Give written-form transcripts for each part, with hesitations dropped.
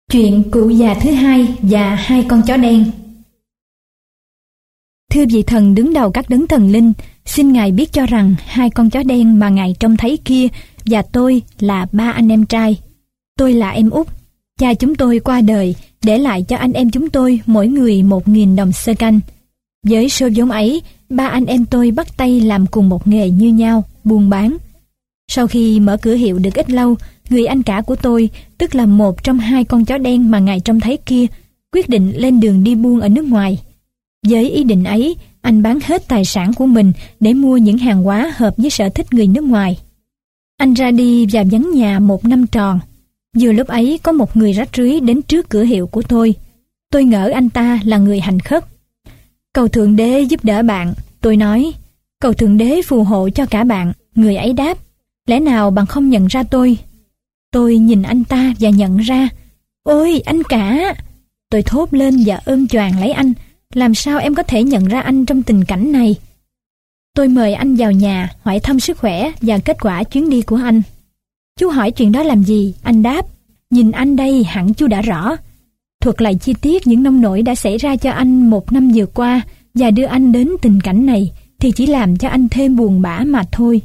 Chuyện cụ già thứ hai và hai con chó đen. Thưa vị thần đứng đầu các đấng thần linh, xin Ngài biết cho rằng hai con chó đen mà Ngài trông thấy kia và tôi là ba anh em trai. Tôi là em út. Cha chúng tôi qua đời, để lại cho anh em chúng tôi mỗi người 1.000 đồng xơ canh. Với số vốn ấy, ba anh em tôi bắt tay làm cùng một nghề như nhau, buôn bán. Sau khi mở cửa hiệu được ít lâu, người anh cả của tôi, tức là một trong hai con chó đen mà Ngài trông thấy kia, quyết định lên đường đi buôn ở nước ngoài. Với ý định ấy, anh bán hết tài sản của mình để mua những hàng hóa hợp với sở thích người nước ngoài. Anh ra đi và vắng nhà 1 năm tròn. Vừa lúc ấy có một người rách rưới đến trước cửa hiệu của tôi. Tôi ngỡ anh ta là người hành khất. Cầu Thượng Đế giúp đỡ bạn, tôi nói. Cầu Thượng Đế phù hộ cho cả bạn, người ấy đáp. Lẽ nào bạn không nhận ra tôi? Tôi nhìn anh ta và nhận ra. Ôi, anh cả! Tôi thốt lên và ôm choàng lấy anh. Làm sao em có thể nhận ra anh trong tình cảnh này? Tôi mời anh vào nhà, hỏi thăm sức khỏe và kết quả chuyến đi của anh. Chú hỏi chuyện đó làm gì? Anh đáp. Nhìn anh đây hẳn chú đã rõ. Thuật lại chi tiết những nông nỗi đã xảy ra cho anh 1 năm vừa qua và đưa anh đến tình cảnh này thì chỉ làm cho anh thêm buồn bã mà thôi.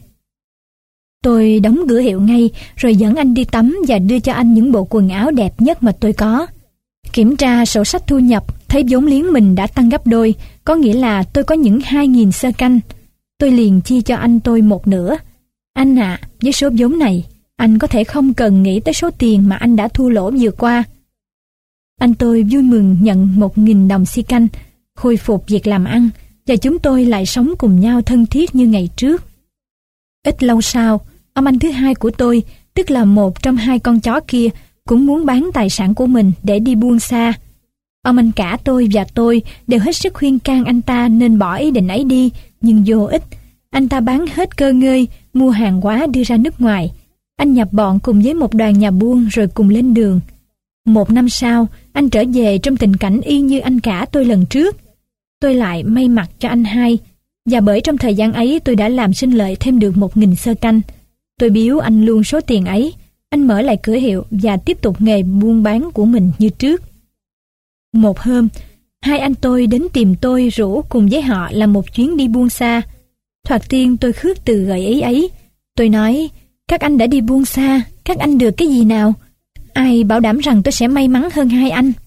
Tôi đóng cửa hiệu ngay rồi dẫn anh đi tắm và đưa cho anh những bộ quần áo đẹp nhất mà tôi có. Kiểm tra sổ sách thu nhập, thấy vốn liếng mình đã tăng gấp đôi, có nghĩa là tôi có những 2.000 xơ canh. Tôi liền chia cho anh tôi 1/2. Anh ạ, với số vốn này, anh có thể không cần nghĩ tới số tiền mà anh đã thua lỗ vừa qua. Anh tôi vui mừng nhận 1.000 đồng xi canh, khôi phục việc làm ăn, và chúng tôi lại sống cùng nhau thân thiết như ngày trước. Ít lâu sau, ông anh thứ hai của tôi, tức là một trong hai con chó kia, cũng muốn bán tài sản của mình để đi buôn xa. Ông anh cả tôi và tôi đều hết sức khuyên can anh ta nên bỏ ý định ấy đi, nhưng vô ích. Anh ta bán hết cơ ngơi, mua hàng hóa đưa ra nước ngoài. Anh nhập bọn cùng với một đoàn nhà buôn rồi cùng lên đường. 1 năm sau, anh trở về trong tình cảnh y như anh cả tôi lần trước. Tôi lại may mặc cho anh hai, và bởi trong thời gian ấy tôi đã làm sinh lợi thêm được 1.000 xơ canh. Tôi biếu anh luôn số tiền ấy. Anh mở lại cửa hiệu và tiếp tục nghề buôn bán của mình như trước. Một hôm, hai anh tôi đến tìm tôi rủ cùng với họ làm một chuyến đi buôn xa. Thoạt tiên tôi khước từ gợi ý ấy. Tôi nói, các anh đã đi buôn xa, các anh được cái gì nào? Ai bảo đảm rằng tôi sẽ may mắn hơn hai anh?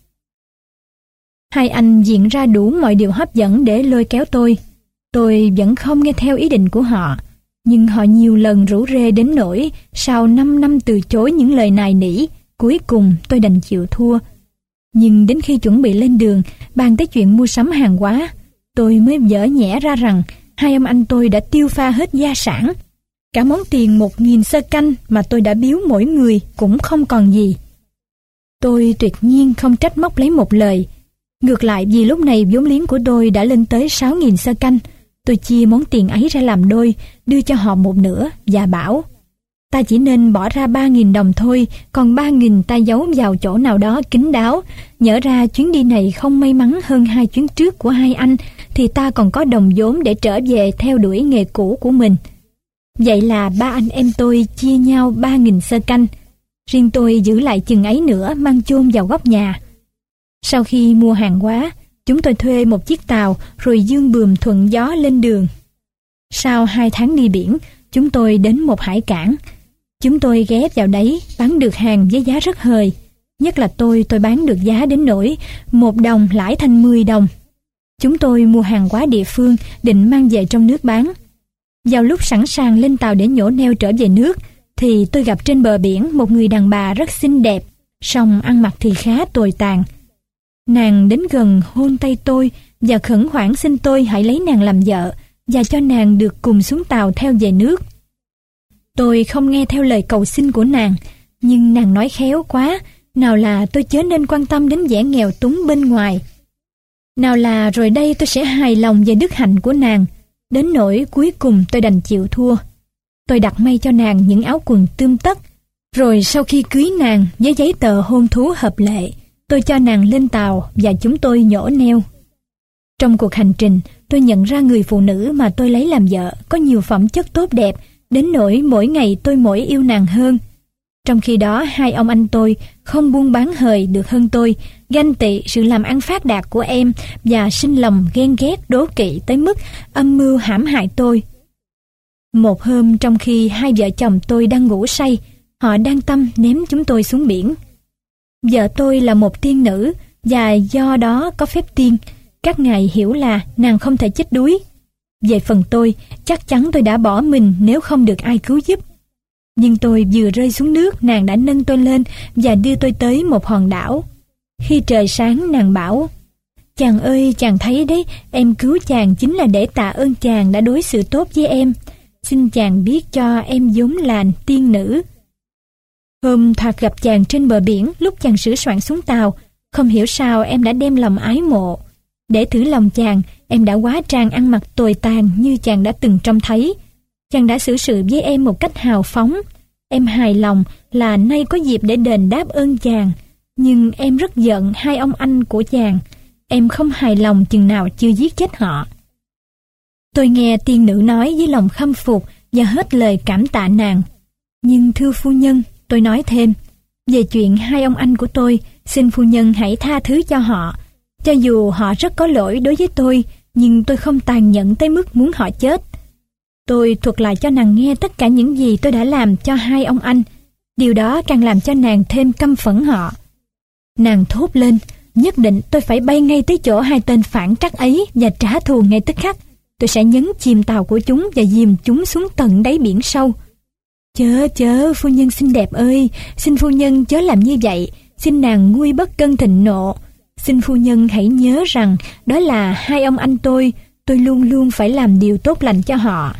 Hai anh diễn ra đủ mọi điều hấp dẫn để lôi kéo tôi. Tôi vẫn không nghe theo ý định của họ, nhưng họ nhiều lần rủ rê đến nỗi sau 5 năm từ chối những lời nài nỉ, cuối cùng tôi đành chịu thua. Nhưng đến khi chuẩn bị lên đường, bàn tới chuyện mua sắm hàng hóa, tôi mới vỡ nhẽ ra rằng hai ông anh tôi đã tiêu pha hết gia sản. Cả món tiền 1.000 xơ canh mà tôi đã biếu mỗi người cũng không còn gì. Tôi tuyệt nhiên không trách móc lấy một lời. Ngược lại, vì lúc này vốn liếng của tôi đã lên tới 6.000 xơ canh, tôi chia món tiền ấy ra làm đôi, đưa cho họ 1/2 và bảo, ta chỉ nên bỏ ra 3.000 đồng thôi, còn 3.000 ta giấu vào chỗ nào đó kín đáo. Nhỡ ra chuyến đi này không may mắn hơn hai chuyến trước của hai anh, thì ta còn có đồng vốn để trở về theo đuổi nghề cũ của mình. Vậy là ba anh em tôi chia nhau 3.000 xơ canh. Riêng tôi giữ lại chừng ấy nữa mang chôn vào góc nhà. Sau khi mua hàng hóa, chúng tôi thuê một chiếc tàu rồi dương buồm thuận gió lên đường. Sau 2 tháng đi biển, chúng tôi đến một hải cảng. Chúng tôi ghé vào đấy bán được hàng với giá rất hời. Nhất là tôi bán được giá đến nỗi 1 đồng lãi thành 10 đồng. Chúng tôi mua hàng hóa địa phương định mang về trong nước bán. Vào lúc sẵn sàng lên tàu để nhổ neo trở về nước, thì tôi gặp trên bờ biển một người đàn bà rất xinh đẹp, song ăn mặc thì khá tồi tàn. Nàng đến gần hôn tay tôi và khẩn khoản xin tôi hãy lấy nàng làm vợ và cho nàng được cùng xuống tàu theo về nước. Tôi không nghe theo lời cầu xin của nàng, nhưng nàng nói khéo quá, nào là tôi chớ nên quan tâm đến vẻ nghèo túng bên ngoài, nào là rồi đây tôi sẽ hài lòng về đức hạnh của nàng, đến nỗi cuối cùng tôi đành chịu thua. Tôi đặt may cho nàng những áo quần tươm tất, rồi sau khi cưới nàng với giấy tờ hôn thú hợp lệ, tôi cho nàng lên tàu và chúng tôi nhổ neo. Trong cuộc hành trình, tôi nhận ra người phụ nữ mà tôi lấy làm vợ có nhiều phẩm chất tốt đẹp, đến nỗi mỗi ngày tôi mỗi yêu nàng hơn. Trong khi đó hai ông anh tôi không buôn bán hời được hơn tôi, ganh tị sự làm ăn phát đạt của em và sinh lòng ghen ghét đố kỵ tới mức âm mưu hãm hại tôi. Một hôm trong khi hai vợ chồng tôi đang ngủ say, họ đang tâm ném chúng tôi xuống biển. Vợ tôi là một tiên nữ và do đó có phép tiên. Các ngài hiểu là nàng không thể chết đuối. Về phần tôi, chắc chắn tôi đã bỏ mình nếu không được ai cứu giúp. Nhưng tôi vừa rơi xuống nước, nàng đã nâng tôi lên và đưa tôi tới một hòn đảo. Khi trời sáng, nàng bảo: "Chàng ơi, chàng thấy đấy, em cứu chàng chính là để tạ ơn chàng đã đối xử tốt với em. Xin chàng biết cho em vốn là tiên nữ. Hôm thoạt gặp chàng trên bờ biển, lúc chàng sửa soạn xuống tàu, không hiểu sao em đã đem lòng ái mộ. Để thử lòng chàng, em đã hóa trang ăn mặc tồi tàn như chàng đã từng trông thấy. Chàng đã xử sự với em một cách hào phóng. Em hài lòng là nay có dịp để đền đáp ơn chàng. Nhưng em rất giận hai ông anh của chàng. Em không hài lòng chừng nào chưa giết chết họ." Tôi nghe tiên nữ nói với lòng khâm phục và hết lời cảm tạ nàng. "Nhưng thưa phu nhân," tôi nói thêm, "về chuyện hai ông anh của tôi, xin phu nhân hãy tha thứ cho họ. Cho dù họ rất có lỗi đối với tôi, nhưng tôi không tàn nhẫn tới mức muốn họ chết." Tôi thuật lại cho nàng nghe tất cả những gì tôi đã làm cho hai ông anh. Điều đó càng làm cho nàng thêm căm phẫn họ. Nàng thốt lên: "Nhất định tôi phải bay ngay tới chỗ hai tên phản trắc ấy và trả thù ngay tức khắc. Tôi sẽ nhấn chìm tàu của chúng và dìm chúng xuống tận đáy biển sâu." Chớ, phu nhân xinh đẹp ơi, xin phu nhân chớ làm như vậy, xin nàng nguôi bất cân thịnh nộ. Xin phu nhân hãy nhớ rằng đó là hai ông anh tôi luôn luôn phải làm điều tốt lành cho họ."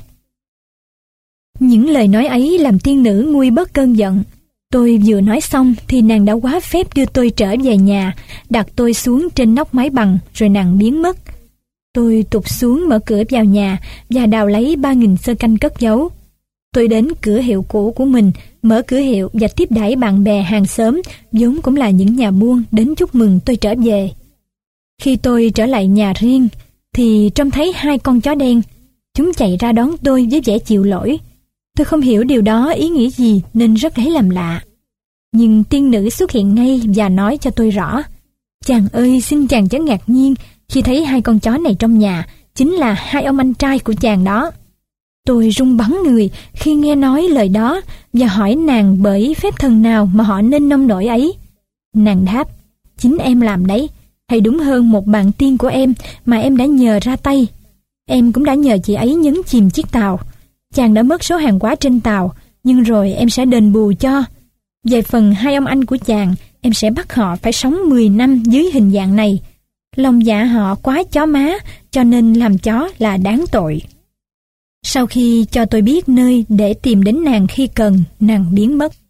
Những lời nói ấy làm tiên nữ nguôi bớt cơn giận. Tôi vừa nói xong thì nàng đã quá phép đưa tôi trở về nhà, đặt tôi xuống trên nóc mái bằng rồi nàng biến mất. Tôi tụt xuống mở cửa vào nhà và đào lấy 3.000 sơ canh cất giấu. Tôi đến cửa hiệu cũ của mình, mở cửa hiệu và tiếp đãi bạn bè hàng xóm, vốn cũng là những nhà buôn đến chúc mừng tôi trở về. Khi tôi trở lại nhà riêng thì trông thấy hai con chó đen. Chúng chạy ra đón tôi với vẻ chịu lỗi. Tôi không hiểu điều đó ý nghĩa gì nên rất lấy làm lạ. Nhưng tiên nữ xuất hiện ngay và nói cho tôi rõ: "Chàng ơi, xin chàng chớ ngạc nhiên khi thấy hai con chó này trong nhà, chính là hai ông anh trai của chàng đó." Tôi run bắn người khi nghe nói lời đó và hỏi nàng bởi phép thần nào mà họ nên nông nổi ấy. Nàng đáp: "Chính em làm đấy, hay đúng hơn một bạn tiên của em mà em đã nhờ ra tay. Em cũng đã nhờ chị ấy nhấn chìm chiếc tàu. Chàng đã mất số hàng hóa trên tàu, nhưng rồi em sẽ đền bù cho. Về phần hai ông anh của chàng, em sẽ bắt họ phải sống 10 năm dưới hình dạng này. Lòng dạ họ quá chó má, cho nên làm chó là đáng tội." Sau khi cho tôi biết nơi để tìm đến nàng khi cần, nàng biến mất.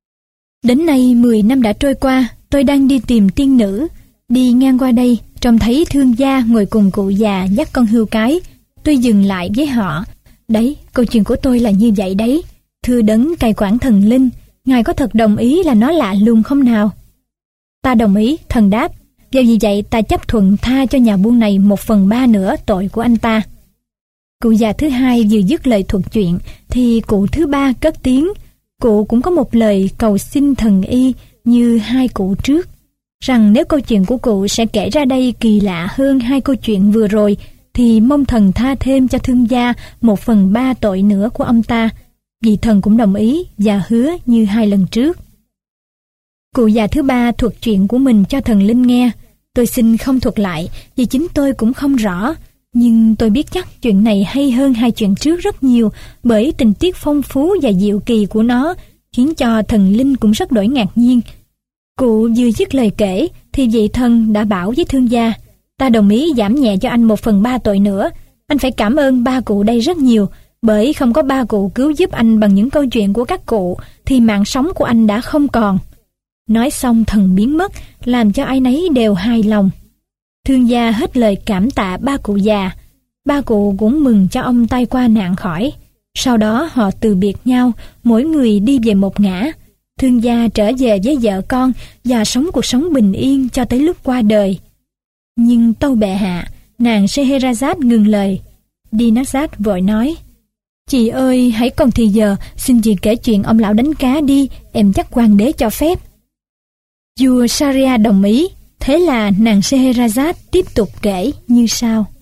Đến nay 10 năm đã trôi qua, tôi đang đi tìm tiên nữ. Đi ngang qua đây, trông thấy thương gia ngồi cùng cụ già dắt con hươu cái. Tôi dừng lại với họ: "Đấy, câu chuyện của tôi là như vậy đấy. Thưa đấng cai quản thần linh, ngài có thật đồng ý là nó lạ lùng không nào?" "Ta đồng ý," thần đáp, "và vì vậy ta chấp thuận tha cho nhà buôn này 1/3 nữa tội của anh ta." Cụ già thứ hai vừa dứt lời thuật chuyện thì cụ thứ ba cất tiếng. Cụ cũng có một lời cầu xin thần y như hai cụ trước, rằng nếu câu chuyện của cụ sẽ kể ra đây kỳ lạ hơn hai câu chuyện vừa rồi thì mong thần tha thêm cho thương gia 1/3 tội nữa của ông ta. Vì thần cũng đồng ý và hứa như hai lần trước. Cụ già thứ ba thuật chuyện của mình cho thần linh nghe. Tôi xin không thuật lại vì chính tôi cũng không rõ. Nhưng tôi biết chắc chuyện này hay hơn hai chuyện trước rất nhiều, bởi tình tiết phong phú và diệu kỳ của nó khiến cho thần linh cũng rất đổi ngạc nhiên. Cụ vừa dứt lời kể thì vị thần đã bảo với thương gia: "Ta đồng ý giảm nhẹ cho anh 1/3 tội nữa. Anh phải cảm ơn ba cụ đây rất nhiều, bởi không có ba cụ cứu giúp anh bằng những câu chuyện của các cụ thì mạng sống của anh đã không còn." Nói xong thần biến mất, làm cho ai nấy đều hài lòng. Thương gia hết lời cảm tạ ba cụ già. Ba cụ cũng mừng cho ông tai qua nạn khỏi. Sau đó họ từ biệt nhau, mỗi người đi về một ngã. Thương gia trở về với vợ con và sống cuộc sống bình yên cho tới lúc qua đời. Nhưng tâu bệ hạ, nàng Scheherazade ngừng lời. Dinazad vội nói: Chị ơi, hãy còn thì giờ, xin chị kể chuyện ông lão đánh cá đi, em chắc hoàng đế cho phép. Vua Sharia đồng ý, thế là nàng Scheherazade tiếp tục kể như sau.